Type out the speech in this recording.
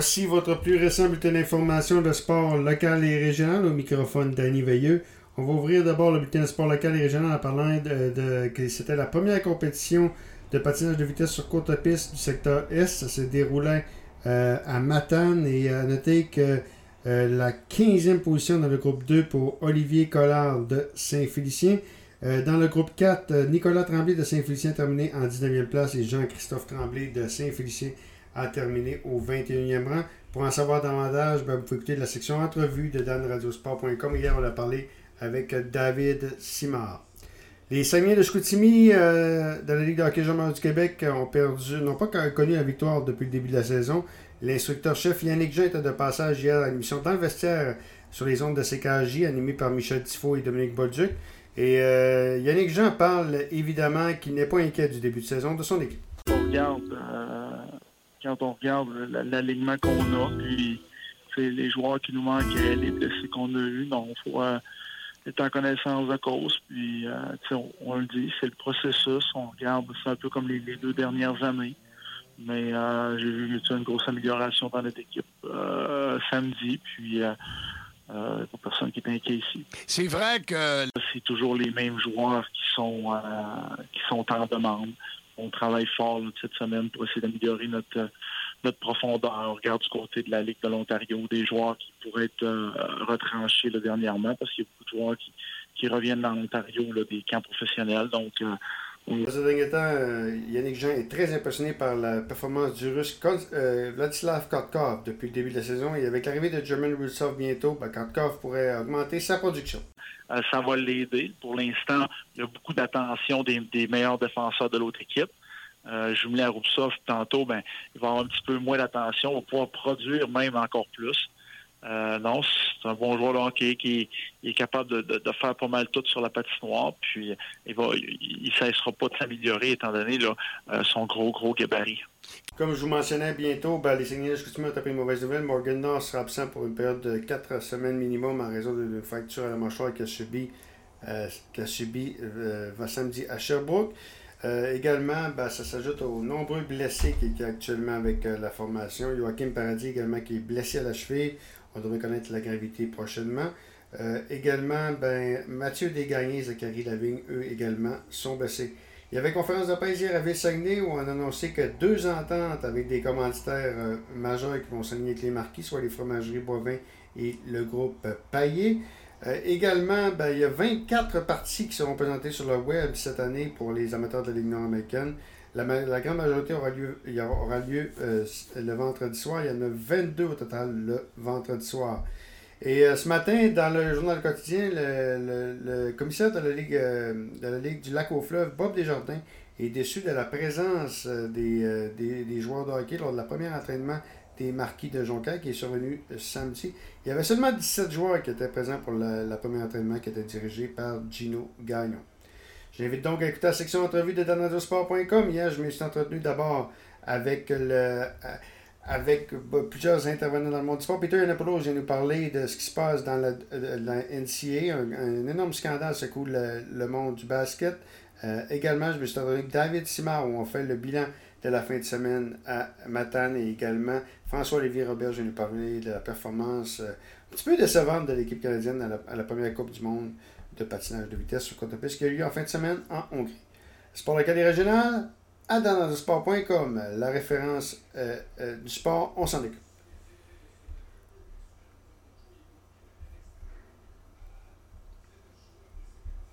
Voici votre plus récent bulletin d'information de sport local et régional au microphone Danny Veilleux. On va ouvrir d'abord le bulletin de sport local et régional en parlant que c'était la première compétition de patinage de vitesse sur courte piste du secteur Est. Ça se déroulait à Matane et à noter que la 15e position dans le groupe 2 pour Olivier Collard de Saint-Félicien. Dans le groupe 4, Nicolas Tremblay de Saint-Félicien a terminé en 19e place et Jean-Christophe Tremblay de Saint-Félicien a terminé au 21e rang. Pour en savoir davantage, vous pouvez écouter la section entrevue de danradiosport.com. Hier, on a parlé avec David Simard. Les Saguenay de Chicoutimi de la Ligue de hockey junior du Québec n'ont pas connu la victoire depuis le début de la saison. L'instructeur-chef Yannick Jean était de passage hier à l'émission Dans le vestiaire sur les ondes de CKJ, animée par Michel Tifo et Dominique Bolduc. Et Yannick Jean parle évidemment qu'il n'est pas inquiet du début de saison de son équipe. Quand on regarde l'alignement qu'on a, puis les joueurs qui nous manquaient, les blessés qu'on a eus, donc il faut être en connaissance de cause. Puis on le dit, c'est le processus. On regarde, c'est un peu comme les 2 dernières années. Mais j'ai vu une grosse amélioration dans notre équipe samedi. Puis pour personne qui est inquiet ici. C'est vrai que c'est toujours les mêmes joueurs qui sont en demande. On travaille fort cette semaine pour essayer d'améliorer notre profondeur. On regarde du côté de la Ligue de l'Ontario des joueurs qui pourraient être retranchés dernièrement parce qu'il y a beaucoup de joueurs qui reviennent dans l'Ontario des camps professionnels. Donc, Dans ce dernier temps, Yannick Jean est très impressionné par la performance du Russe Vladislav Kotkov depuis le début de la saison. Et avec l'arrivée de German Rulsov bientôt, Kotkov pourrait augmenter sa production. Ça va l'aider. Pour l'instant, il y a beaucoup d'attention des meilleurs défenseurs de l'autre équipe. Jumelin Rulsov, tantôt, il va avoir un petit peu moins d'attention. On va pouvoir produire même encore plus. Non, c'est un bon joueur de hockey qui est capable de faire pas mal tout sur la patinoire. Puis il cessera pas de s'améliorer étant donné son gros gabarit. Comme je vous mentionnais bientôt, les Saguenay de Chicoutimi ont tapé une mauvaise nouvelle. Morgan Nord sera absent pour une période de 4 semaines minimum en raison d'une fracture à la mâchoire qu'il a subi samedi à Sherbrooke. Également, ça s'ajoute aux nombreux blessés qui est actuellement avec la formation. Joachim Paradis également qui est blessé à la cheville. On devrait connaître la gravité prochainement. Également, Mathieu Desgagnés et Zachary Lavigne, eux également, sont blessés. Il y avait une conférence de presse hier à Ville-Saguenay où on a annoncé que 2 ententes avec des commanditaires majeurs qui vont s'aligner avec les marquis, soit les fromageries Boivin et le groupe Paillé. Également, il y a 24 parties qui seront présentées sur le web cette année pour les amateurs de la Ligue nord-américaine. La grande majorité aura lieu le vendredi soir. Il y en a 22 au total le vendredi soir. Et ce matin, dans le journal quotidien, le commissaire de la Ligue du Lac-aux-Fleuves, Bob Desjardins, est déçu de la présence des joueurs de hockey lors de la première entraînement des Marquis de Jonquière qui est survenu samedi. Il y avait seulement 17 joueurs qui étaient présents pour le premier entraînement qui était dirigé par Gino Gagnon. J'invite donc à écouter la section entrevue de danradiosport.com. Hier, je me suis entretenu d'abord avec plusieurs intervenants dans le monde du sport. Peter Yiannopoulos vient nous parler de ce qui se passe dans la NCAA. Un énorme scandale secoue le monde du basket. Également, je me suis entretenu avec David Simard où on fait le bilan de la fin de semaine à Matane et également François-Olivier Robert vient nous parler de la performance un petit peu décevante de l'équipe canadienne à la première Coupe du monde de patinage de vitesse sur courte piste qui a eu lieu en fin de semaine en Hongrie. Sport local et régional, à danradiosport.com, la référence du sport, on s'en occupe.